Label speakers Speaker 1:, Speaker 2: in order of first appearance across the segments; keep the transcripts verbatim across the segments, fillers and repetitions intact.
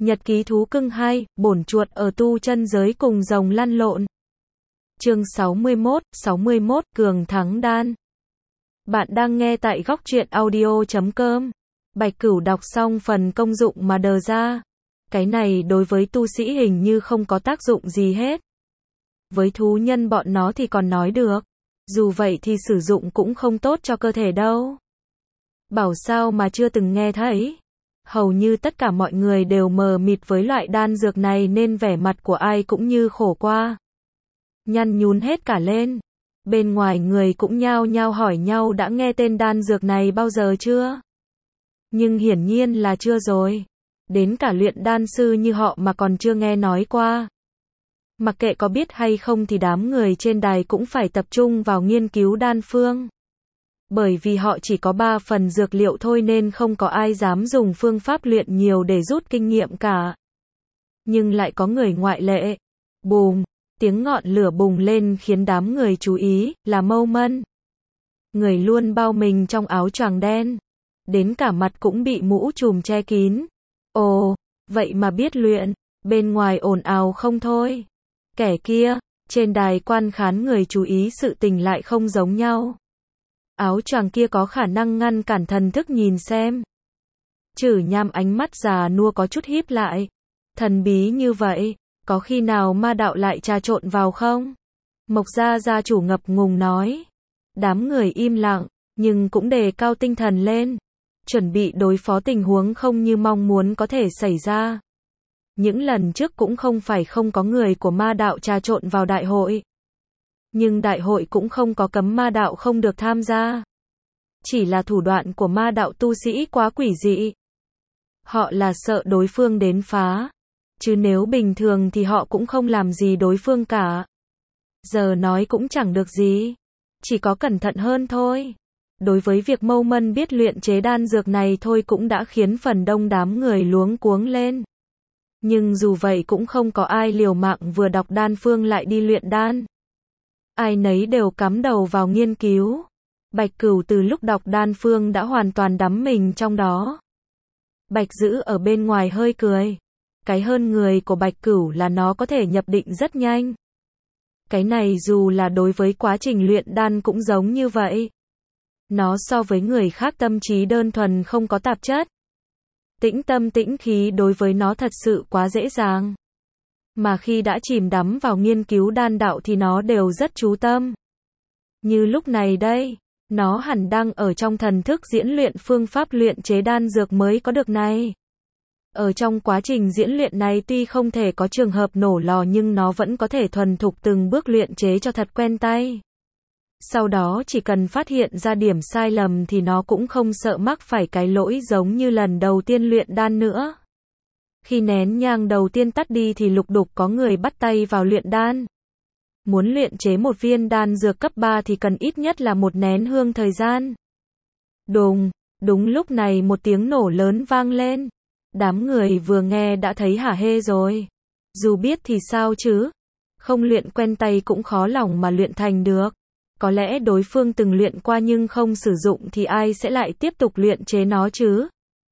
Speaker 1: Nhật ký thú cưng hai, bổn chuột ở tu chân giới cùng rồng lăn lộn. Chương sáu mươi mốt, sáu mươi mốt, cường thắng đan. Bạn đang nghe tại góc truyện audio chấm com. Bạch Cửu đọc xong phần công dụng mà đờ ra. Cái này đối với tu sĩ hình như không có tác dụng gì hết. Với thú nhân bọn nó thì còn nói được. Dù vậy thì sử dụng cũng không tốt cho cơ thể đâu. Bảo sao mà chưa từng nghe thấy. Hầu như tất cả mọi người đều mờ mịt với loại đan dược này nên vẻ mặt của ai cũng như khổ qua. Nhăn nhún hết cả lên. Bên ngoài người cũng nhao nhao hỏi nhau đã nghe tên đan dược này bao giờ chưa? Nhưng hiển nhiên là chưa rồi. Đến cả luyện đan sư như họ mà còn chưa nghe nói qua. Mặc kệ có biết hay không thì đám người trên đài cũng phải tập trung vào nghiên cứu đan phương. Bởi vì họ chỉ có ba phần dược liệu thôi nên không có ai dám dùng phương pháp luyện nhiều để rút kinh nghiệm cả. Nhưng lại có người ngoại lệ. Bùm, tiếng ngọn lửa bùng lên khiến đám người chú ý, là Mâu Mân. Người luôn bao mình trong áo choàng đen. Đến cả mặt cũng bị mũ trùm che kín. Ồ, vậy mà biết luyện, bên ngoài ồn ào không thôi. Kẻ kia, trên đài quan khán người chú ý sự tình lại không giống nhau. Áo choàng kia có khả năng ngăn cản thần thức nhìn xem. Chử Nham ánh mắt già nua có chút híp lại. Thần bí như vậy, có khi nào ma đạo lại trà trộn vào không? Mộc gia gia chủ ngập ngùng nói. Đám người im lặng, nhưng cũng đề cao tinh thần lên. Chuẩn bị đối phó tình huống không như mong muốn có thể xảy ra. Những lần trước cũng không phải không có người của ma đạo trà trộn vào đại hội. Nhưng đại hội cũng không có cấm ma đạo không được tham gia. Chỉ là thủ đoạn của ma đạo tu sĩ quá quỷ dị. Họ là sợ đối phương đến phá. Chứ nếu bình thường thì họ cũng không làm gì đối phương cả. Giờ nói cũng chẳng được gì. Chỉ có cẩn thận hơn thôi. Đối với việc Mâu Mân biết luyện chế đan dược này thôi cũng đã khiến phần đông đám người luống cuống lên. Nhưng dù vậy cũng không có ai liều mạng vừa đọc đan phương lại đi luyện đan. Ai nấy đều cắm đầu vào nghiên cứu. Bạch Cửu từ lúc đọc đan phương đã hoàn toàn đắm mình trong đó. Bạch Dữ ở bên ngoài hơi cười. Cái hơn người của Bạch Cửu là nó có thể nhập định rất nhanh. Cái này dù là đối với quá trình luyện đan cũng giống như vậy. Nó so với người khác tâm trí đơn thuần không có tạp chất. Tĩnh tâm tĩnh khí đối với nó thật sự quá dễ dàng. Mà khi đã chìm đắm vào nghiên cứu đan đạo thì nó đều rất chú tâm. Như lúc này đây, nó hẳn đang ở trong thần thức diễn luyện phương pháp luyện chế đan dược mới có được này. Ở trong quá trình diễn luyện này tuy không thể có trường hợp nổ lò nhưng nó vẫn có thể thuần thục từng bước luyện chế cho thật quen tay. Sau đó chỉ cần phát hiện ra điểm sai lầm thì nó cũng không sợ mắc phải cái lỗi giống như lần đầu tiên luyện đan nữa. Khi nén nhang đầu tiên tắt đi thì lục đục có người bắt tay vào luyện đan. Muốn luyện chế một viên đan dược cấp ba thì cần ít nhất là một nén hương thời gian. Đùng, đúng lúc này một tiếng nổ lớn vang lên. Đám người vừa nghe đã thấy hả hê rồi. Dù biết thì sao chứ? Không luyện quen tay cũng khó lòng mà luyện thành được. Có lẽ đối phương từng luyện qua nhưng không sử dụng thì ai sẽ lại tiếp tục luyện chế nó chứ?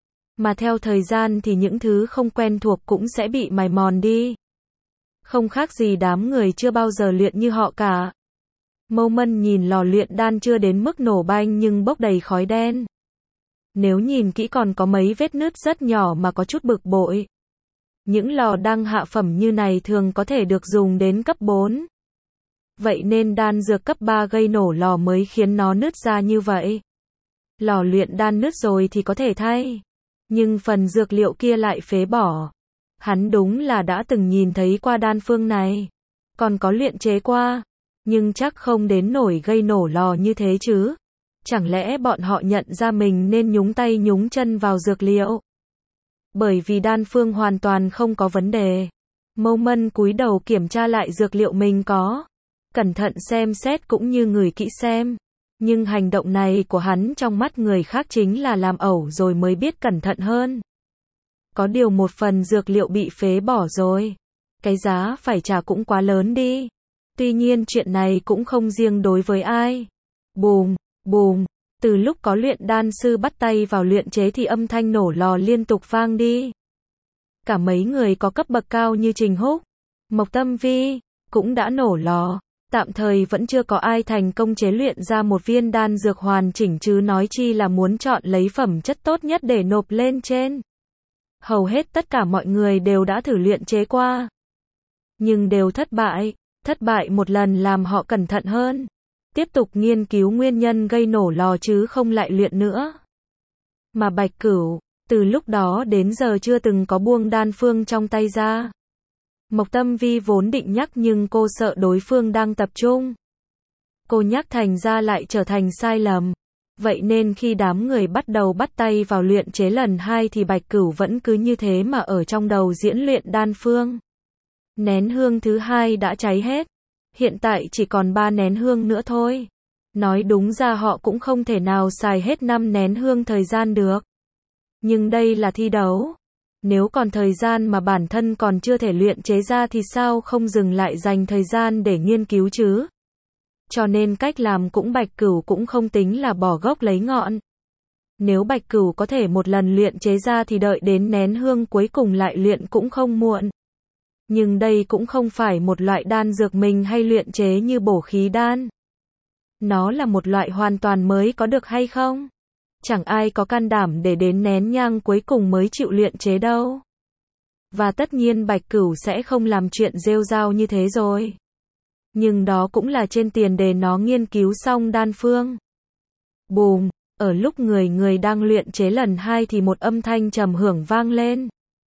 Speaker 1: Mà theo thời gian thì những thứ không quen thuộc cũng sẽ bị mài mòn đi. Không khác gì đám người chưa bao giờ luyện như họ cả. Mâu Mân nhìn lò luyện đan chưa đến mức nổ banh nhưng bốc đầy khói đen. Nếu nhìn kỹ còn có mấy vết nứt rất nhỏ mà có chút bực bội. Những lò đan hạ phẩm như này thường có thể được dùng đến cấp bốn. Vậy nên đan dược cấp ba gây nổ lò mới khiến nó nứt ra như vậy. Lò luyện đan nứt rồi thì có thể thay. Nhưng phần dược liệu kia lại phế bỏ. Hắn đúng là đã từng nhìn thấy qua đan phương này. Còn có luyện chế qua. Nhưng chắc không đến nổi gây nổ lò như thế chứ. Chẳng lẽ bọn họ nhận ra mình nên nhúng tay nhúng chân vào dược liệu. Bởi vì đan phương hoàn toàn không có vấn đề. Mâu Mân cúi đầu kiểm tra lại dược liệu mình có. Cẩn thận xem xét cũng như ngửi kỹ xem. Nhưng hành động này của hắn trong mắt người khác chính là làm ẩu rồi mới biết cẩn thận hơn. Có điều một phần dược liệu bị phế bỏ rồi. Cái giá phải trả cũng quá lớn đi. Tuy nhiên chuyện này cũng không riêng đối với ai. Bùm, bùm, từ lúc có luyện đan sư bắt tay vào luyện chế thì âm thanh nổ lò liên tục vang đi. cả mấy người có cấp bậc cao như Trình Húc, Mộc Tâm Vi, cũng đã nổ lò. Tạm thời vẫn chưa có ai thành công chế luyện ra một viên đan dược hoàn chỉnh chứ nói chi là muốn chọn lấy phẩm chất tốt nhất để nộp lên trên. Hầu hết tất cả mọi người đều đã thử luyện chế qua, nhưng đều thất bại. Thất bại một lần làm họ cẩn thận hơn, tiếp tục nghiên cứu nguyên nhân gây nổ lò chứ không lại luyện nữa. Mà Bạch Cửu, từ lúc đó đến giờ chưa từng có buông đan phương trong tay ra. Mộc Tâm Vi vốn định nhắc nhưng cô sợ đối phương đang tập trung. Cô nhắc thành ra lại trở thành sai lầm. Vậy nên khi đám người bắt đầu bắt tay vào luyện chế lần hai thì Bạch Cửu vẫn cứ như thế mà ở trong đầu diễn luyện đan phương. Nén hương thứ hai đã cháy hết. Hiện tại chỉ còn ba nén hương nữa thôi. Nói đúng ra họ cũng không thể nào xài hết năm nén hương thời gian được. Nhưng đây là thi đấu. Nếu còn thời gian mà bản thân còn chưa thể luyện chế ra thì sao không dừng lại dành thời gian để nghiên cứu chứ? Cho nên cách làm cũng Bạch Cửu cũng không tính là bỏ gốc lấy ngọn. Nếu Bạch Cửu có thể một lần luyện chế ra thì đợi đến nén hương cuối cùng lại luyện cũng không muộn. Nhưng đây cũng không phải một loại đan dược mình hay luyện chế như bổ khí đan. Nó là một loại hoàn toàn mới có được hay không? Chẳng ai có can đảm để đến nén nhang cuối cùng mới chịu luyện chế đâu. Và tất nhiên Bạch Cửu sẽ không làm chuyện rêu rao như thế rồi. Nhưng đó cũng là trên tiền đề nó nghiên cứu xong đan phương. Bùm, ở lúc người người đang luyện chế lần hai thì một âm thanh trầm hưởng vang lên.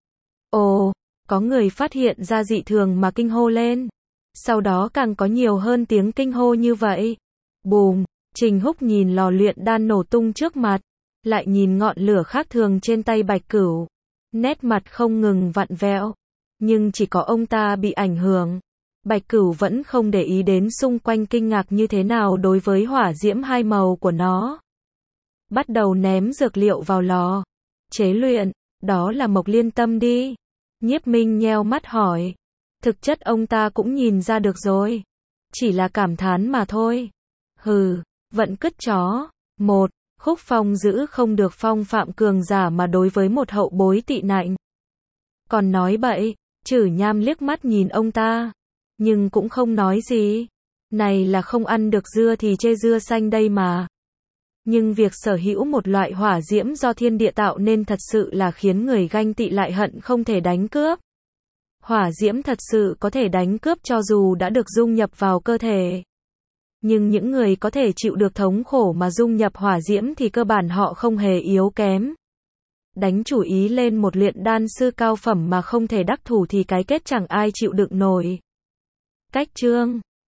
Speaker 1: Ồ, có người phát hiện ra dị thường mà kinh hô lên. Sau đó càng có nhiều hơn tiếng kinh hô như vậy. Bùm, Trình Húc nhìn lò luyện đan nổ tung trước mặt, lại nhìn ngọn lửa khác thường trên tay Bạch Cửu. Nét mặt không ngừng vặn vẹo. Nhưng chỉ có ông ta bị ảnh hưởng. Bạch Cửu vẫn không để ý đến xung quanh kinh ngạc như thế nào đối với hỏa diễm hai màu của nó. Bắt đầu ném dược liệu vào lò. Chế luyện, đó là Mộc Liên Tâm đi. Nhiếp Minh nheo mắt hỏi. Thực chất ông ta cũng nhìn ra được rồi. Chỉ là cảm thán mà thôi. Hừ, vận cứt chó. Một, Khúc Phong giữ không được phong phạm cường giả mà đối với một hậu bối tị nạnh. Còn nói bậy, Trử Nham liếc mắt nhìn ông ta. Nhưng cũng không nói gì. Này là không ăn được dưa thì chê dưa xanh đây mà. Nhưng việc sở hữu một loại hỏa diễm do thiên địa tạo nên thật sự là khiến người ganh tị lại hận không thể đánh cướp. Hỏa diễm thật sự có thể đánh cướp cho dù đã được dung nhập vào cơ thể. Nhưng những người có thể chịu được thống khổ mà dung nhập hỏa diễm thì cơ bản họ không hề yếu kém. Đánh chủ ý lên một luyện đan sư cao phẩm mà không thể đắc thủ thì cái kết chẳng ai chịu đựng nổi. Cách chương